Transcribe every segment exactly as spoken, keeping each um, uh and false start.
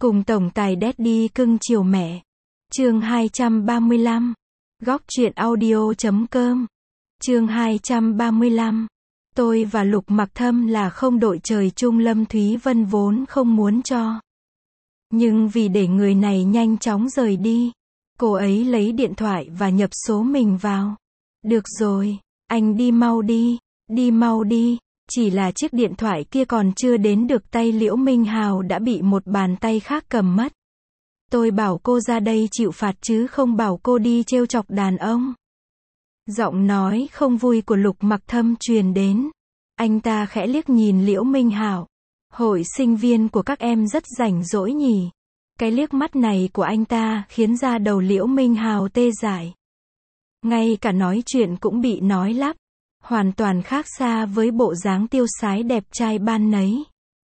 Cùng tổng tài Daddy cưng chiều mẹ. Chương hai trăm ba mươi lăm. Góc truyện audio chấm com. Chương hai trăm ba mươi lăm. Tôi và Lục Mặc Thâm là không đội trời chung, Lâm Thúy Vân vốn không muốn cho. Nhưng vì để người này nhanh chóng rời đi, cô ấy lấy điện thoại và nhập số mình vào. Được rồi, anh đi mau đi, đi mau đi. Chỉ là chiếc điện thoại kia còn chưa đến được tay Liễu Minh Hào đã bị một bàn tay khác cầm mất. Tôi bảo cô ra đây chịu phạt chứ không bảo cô đi trêu chọc đàn ông. Giọng nói không vui của Lục Mặc Thâm truyền đến. Anh ta khẽ liếc nhìn Liễu Minh Hào. Hội sinh viên của các em rất rảnh rỗi nhỉ. Cái liếc mắt này của anh ta khiến da đầu Liễu Minh Hào tê dại. Ngay cả nói chuyện cũng bị nói lắp. Hoàn toàn khác xa với bộ dáng tiêu sái đẹp trai ban nấy.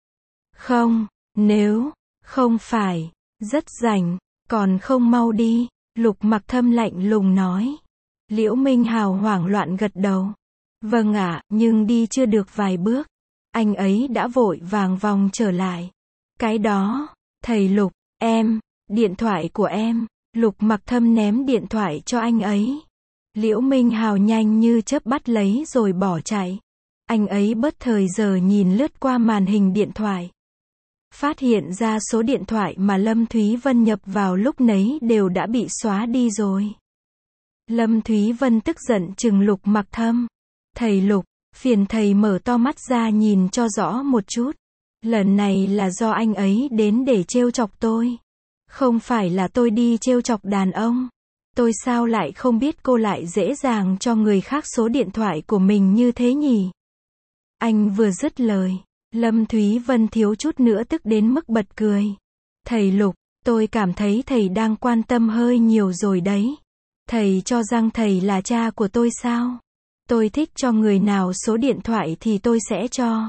Không, nếu, không phải, rất rảnh, còn không mau đi, Lục Mặc Thâm lạnh lùng nói. Liễu Minh Hào hoảng loạn gật đầu. Vâng ạ, nhưng đi chưa được vài bước, anh ấy đã vội vàng vòng trở lại. Cái đó, thầy Lục, em, điện thoại của em. Lục Mặc Thâm ném điện thoại cho anh ấy. Liễu Minh Hào nhanh như chớp bắt lấy rồi bỏ chạy. Anh ấy bất thời giờ nhìn lướt qua màn hình điện thoại. Phát hiện ra số điện thoại mà Lâm Thúy Vân nhập vào lúc nấy đều đã bị xóa đi rồi. Lâm Thúy Vân tức giận trừng Lục Mặc Thâm. Thầy Lục, phiền thầy mở to mắt ra nhìn cho rõ một chút. Lần này là do anh ấy đến để trêu chọc tôi. Không phải là tôi đi trêu chọc đàn ông. Tôi sao lại không biết cô lại dễ dàng cho người khác số điện thoại của mình như thế nhỉ? Anh vừa dứt lời, Lâm Thúy Vân thiếu chút nữa tức đến mức bật cười. Thầy Lục, tôi cảm thấy thầy đang quan tâm hơi nhiều rồi đấy. Thầy cho rằng thầy là cha của tôi sao? Tôi thích cho người nào số điện thoại thì tôi sẽ cho.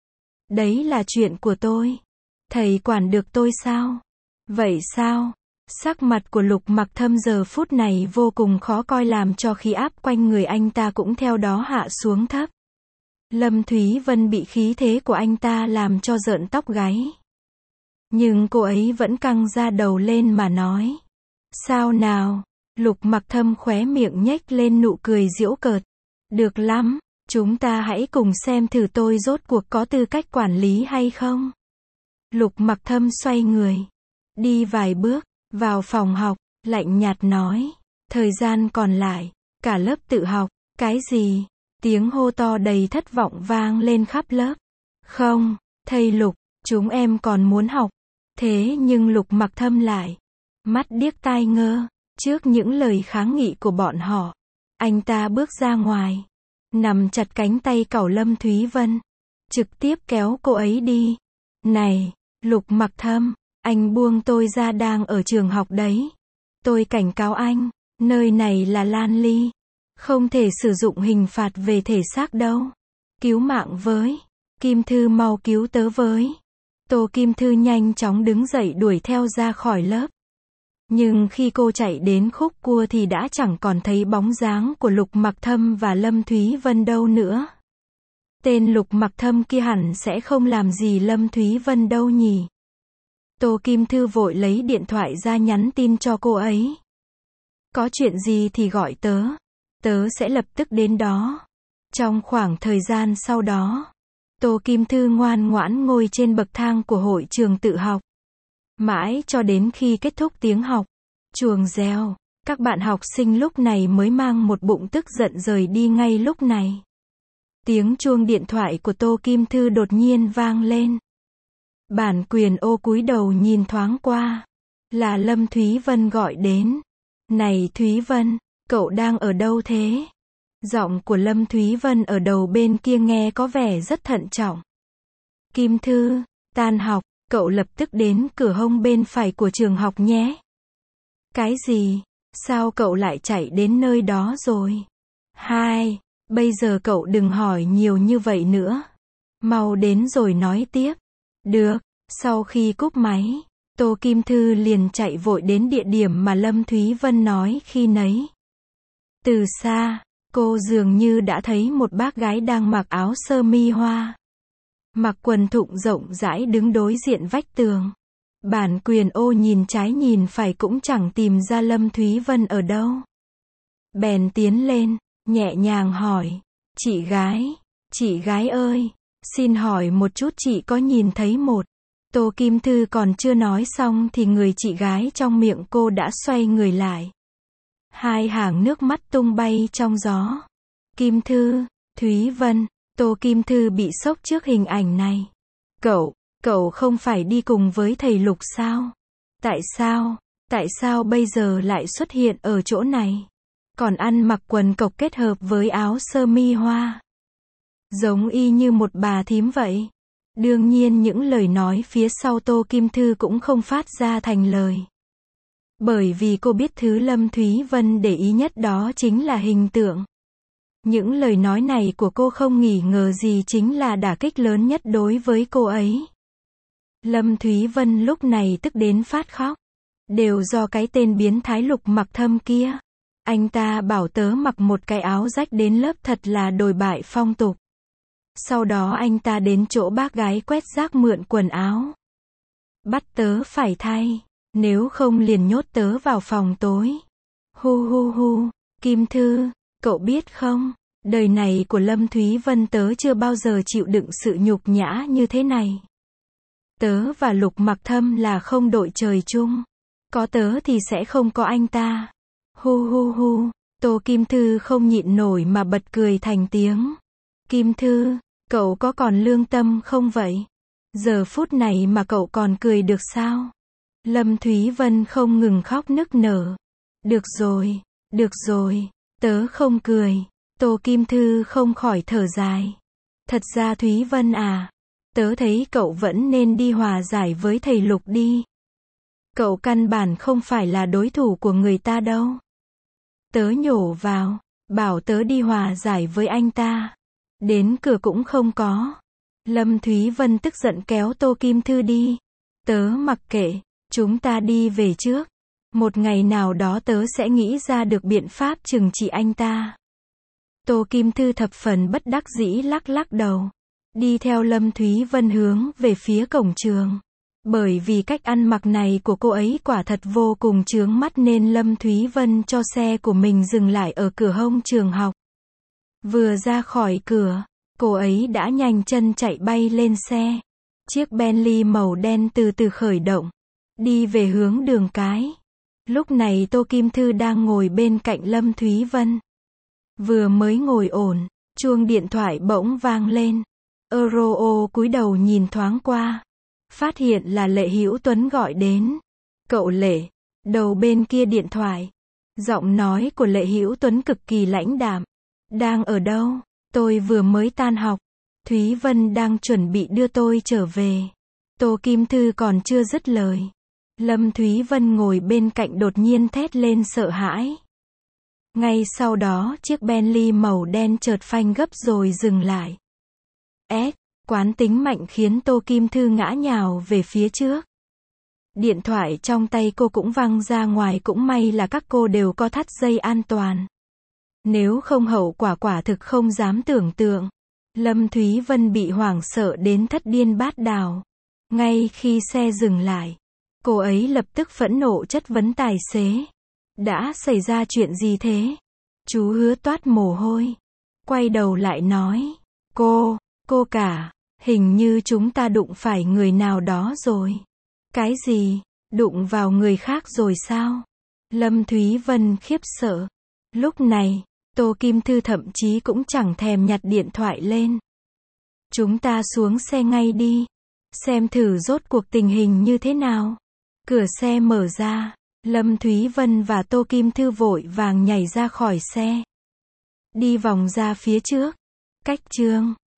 Đấy là chuyện của tôi. Thầy quản được tôi sao? Vậy sao? Sắc mặt của Lục Mặc Thâm giờ phút này vô cùng khó coi làm cho khí áp quanh người anh ta cũng theo đó hạ xuống thấp. Lâm Thúy Vân bị khí thế của anh ta làm cho rợn tóc gáy. Nhưng cô ấy vẫn căng da đầu lên mà nói. Sao nào? Lục Mặc Thâm khóe miệng nhếch lên nụ cười giễu cợt. Được lắm, chúng ta hãy cùng xem thử tôi rốt cuộc có tư cách quản lý hay không. Lục Mặc Thâm xoay người. Đi vài bước. Vào phòng học, lạnh nhạt nói. Thời gian còn lại, cả lớp tự học. Cái gì? Tiếng hô to đầy thất vọng vang lên khắp lớp. Không, thầy Lục, chúng em còn muốn học. Thế nhưng Lục Mặc Thâm lại. Mắt điếc tai ngơ. Trước những lời kháng nghị của bọn họ, anh ta bước ra ngoài. Nằm chặt cánh tay cẩu Lâm Thúy Vân. Trực tiếp kéo cô ấy đi. Này, Lục Mặc Thâm. Anh buông tôi ra, đang ở trường học đấy. Tôi cảnh cáo anh, nơi này là Lan Ly. Không thể sử dụng hình phạt về thể xác đâu. Cứu mạng với. Kim Thư mau cứu tớ với. Tô Kim Thư nhanh chóng đứng dậy đuổi theo ra khỏi lớp. Nhưng khi cô chạy đến khúc cua thì đã chẳng còn thấy bóng dáng của Lục Mặc Thâm và Lâm Thúy Vân đâu nữa. Tên Lục Mặc Thâm kia hẳn sẽ không làm gì Lâm Thúy Vân đâu nhỉ. Tô Kim Thư vội lấy điện thoại ra nhắn tin cho cô ấy. Có chuyện gì thì gọi tớ. Tớ sẽ lập tức đến đó. Trong khoảng thời gian sau đó, Tô Kim Thư ngoan ngoãn ngồi trên bậc thang của hội trường tự học. Mãi cho đến khi kết thúc tiếng học, chuông reo, các bạn học sinh lúc này mới mang một bụng tức giận rời đi ngay lúc này. Tiếng chuông điện thoại của Tô Kim Thư đột nhiên vang lên. Bản quyền ô cúi đầu nhìn thoáng qua. Là Lâm Thúy Vân gọi đến. Này Thúy Vân, cậu đang ở đâu thế? Giọng của Lâm Thúy Vân ở đầu bên kia nghe có vẻ rất thận trọng. Kim Thư, tan học, cậu lập tức đến cửa hông bên phải của trường học nhé. Cái gì? Sao cậu lại chạy đến nơi đó rồi? Hai, bây giờ cậu đừng hỏi nhiều như vậy nữa. Mau đến rồi nói tiếp. Được, sau khi cúp máy, Tô Kim Thư liền chạy vội đến địa điểm mà Lâm Thúy Vân nói khi nấy. Từ xa, cô dường như đã thấy một bác gái đang mặc áo sơ mi hoa. Mặc quần thụng rộng rãi đứng đối diện vách tường. Bản quyền ô nhìn trái nhìn phải cũng chẳng tìm ra Lâm Thúy Vân ở đâu. Bèn tiến lên, nhẹ nhàng hỏi, chị gái, chị gái ơi, xin hỏi một chút chị có nhìn thấy một. Tô Kim Thư còn chưa nói xong thì người chị gái trong miệng cô đã xoay người lại. Hai hàng nước mắt tung bay trong gió. Kim Thư, Thúy Vân, Tô Kim Thư bị sốc trước hình ảnh này. Cậu, cậu không phải đi cùng với thầy Lục sao? Tại sao, tại sao bây giờ lại xuất hiện ở chỗ này? Còn ăn mặc quần cộc kết hợp với áo sơ mi hoa. Giống y như một bà thím vậy. Đương nhiên những lời nói phía sau Tô Kim Thư cũng không phát ra thành lời. Bởi vì cô biết thứ Lâm Thúy Vân để ý nhất đó chính là hình tượng. Những lời nói này của cô không nghi ngờ gì chính là đả kích lớn nhất đối với cô ấy. Lâm Thúy Vân lúc này tức đến phát khóc. Đều do cái tên biến thái Lục Mặc Thâm kia. Anh ta bảo tớ mặc một cái áo rách đến lớp thật là đồi bại phong tục. Sau đó anh ta đến chỗ bác gái quét rác mượn quần áo. Bắt tớ phải thay, nếu không liền nhốt tớ vào phòng tối. Hu hu hu, Kim Thư, cậu biết không, đời này của Lâm Thúy Vân tớ chưa bao giờ chịu đựng sự nhục nhã như thế này. Tớ và Lục Mặc Thâm là không đội trời chung. Có tớ thì sẽ không có anh ta. Hu hu hu, Tô Kim Thư không nhịn nổi mà bật cười thành tiếng. Kim Thư, cậu có còn lương tâm không vậy? Giờ phút này mà cậu còn cười được sao? Lâm Thúy Vân không ngừng khóc nức nở. Được rồi, được rồi, tớ không cười. Tô Kim Thư không khỏi thở dài. Thật ra Thúy Vân à, tớ thấy cậu vẫn nên đi hòa giải với thầy Lục đi. Cậu căn bản không phải là đối thủ của người ta đâu. Tớ nhổ vào, bảo tớ đi hòa giải với anh ta. Đến cửa cũng không có. Lâm Thúy Vân tức giận kéo Tô Kim Thư đi. Tớ mặc kệ, chúng ta đi về trước. Một ngày nào đó tớ sẽ nghĩ ra được biện pháp trừng trị anh ta. Tô Kim Thư thập phần bất đắc dĩ lắc lắc đầu. Đi theo Lâm Thúy Vân hướng về phía cổng trường. Bởi vì cách ăn mặc này của cô ấy quả thật vô cùng chướng mắt nên Lâm Thúy Vân cho xe của mình dừng lại ở cửa hông trường học. Vừa ra khỏi cửa, cô ấy đã nhanh chân chạy bay lên xe. Chiếc Bentley màu đen từ từ khởi động, đi về hướng đường cái. Lúc này Tô Kim Thư đang ngồi bên cạnh Lâm Thúy Vân. Vừa mới ngồi ổn, chuông điện thoại bỗng vang lên. Euro cúi đầu nhìn thoáng qua. Phát hiện là Lệ Hữu Tuấn gọi đến. Cậu Lệ, đầu bên kia điện thoại. Giọng nói của Lệ Hữu Tuấn cực kỳ lãnh đạm. Đang ở đâu? Tôi vừa mới tan học. Thúy Vân đang chuẩn bị đưa tôi trở về. Tô Kim Thư còn chưa dứt lời. Lâm Thúy Vân ngồi bên cạnh đột nhiên thét lên sợ hãi. Ngay sau đó chiếc Bentley màu đen chợt phanh gấp rồi dừng lại. S, quán tính mạnh khiến Tô Kim Thư ngã nhào về phía trước. Điện thoại trong tay cô cũng văng ra ngoài, cũng may là các cô đều có thắt dây an toàn. Nếu không hậu quả quả thực không dám tưởng tượng. Lâm Thúy Vân bị hoảng sợ đến thất điên bát đảo. Ngay khi xe dừng lại, cô ấy lập tức phẫn nộ chất vấn tài xế. Đã xảy ra chuyện gì thế? Chú Hứa toát mồ hôi. Quay đầu lại nói. Cô, cô cả, hình như chúng ta đụng phải người nào đó rồi. Cái gì? Đụng vào người khác rồi sao? Lâm Thúy Vân khiếp sợ. Lúc này, Tô Kim Thư thậm chí cũng chẳng thèm nhặt điện thoại lên. Chúng ta xuống xe ngay đi. Xem thử rốt cuộc tình hình như thế nào. Cửa xe mở ra. Lâm Thúy Vân và Tô Kim Thư vội vàng nhảy ra khỏi xe. Đi vòng ra phía trước. Cách trường.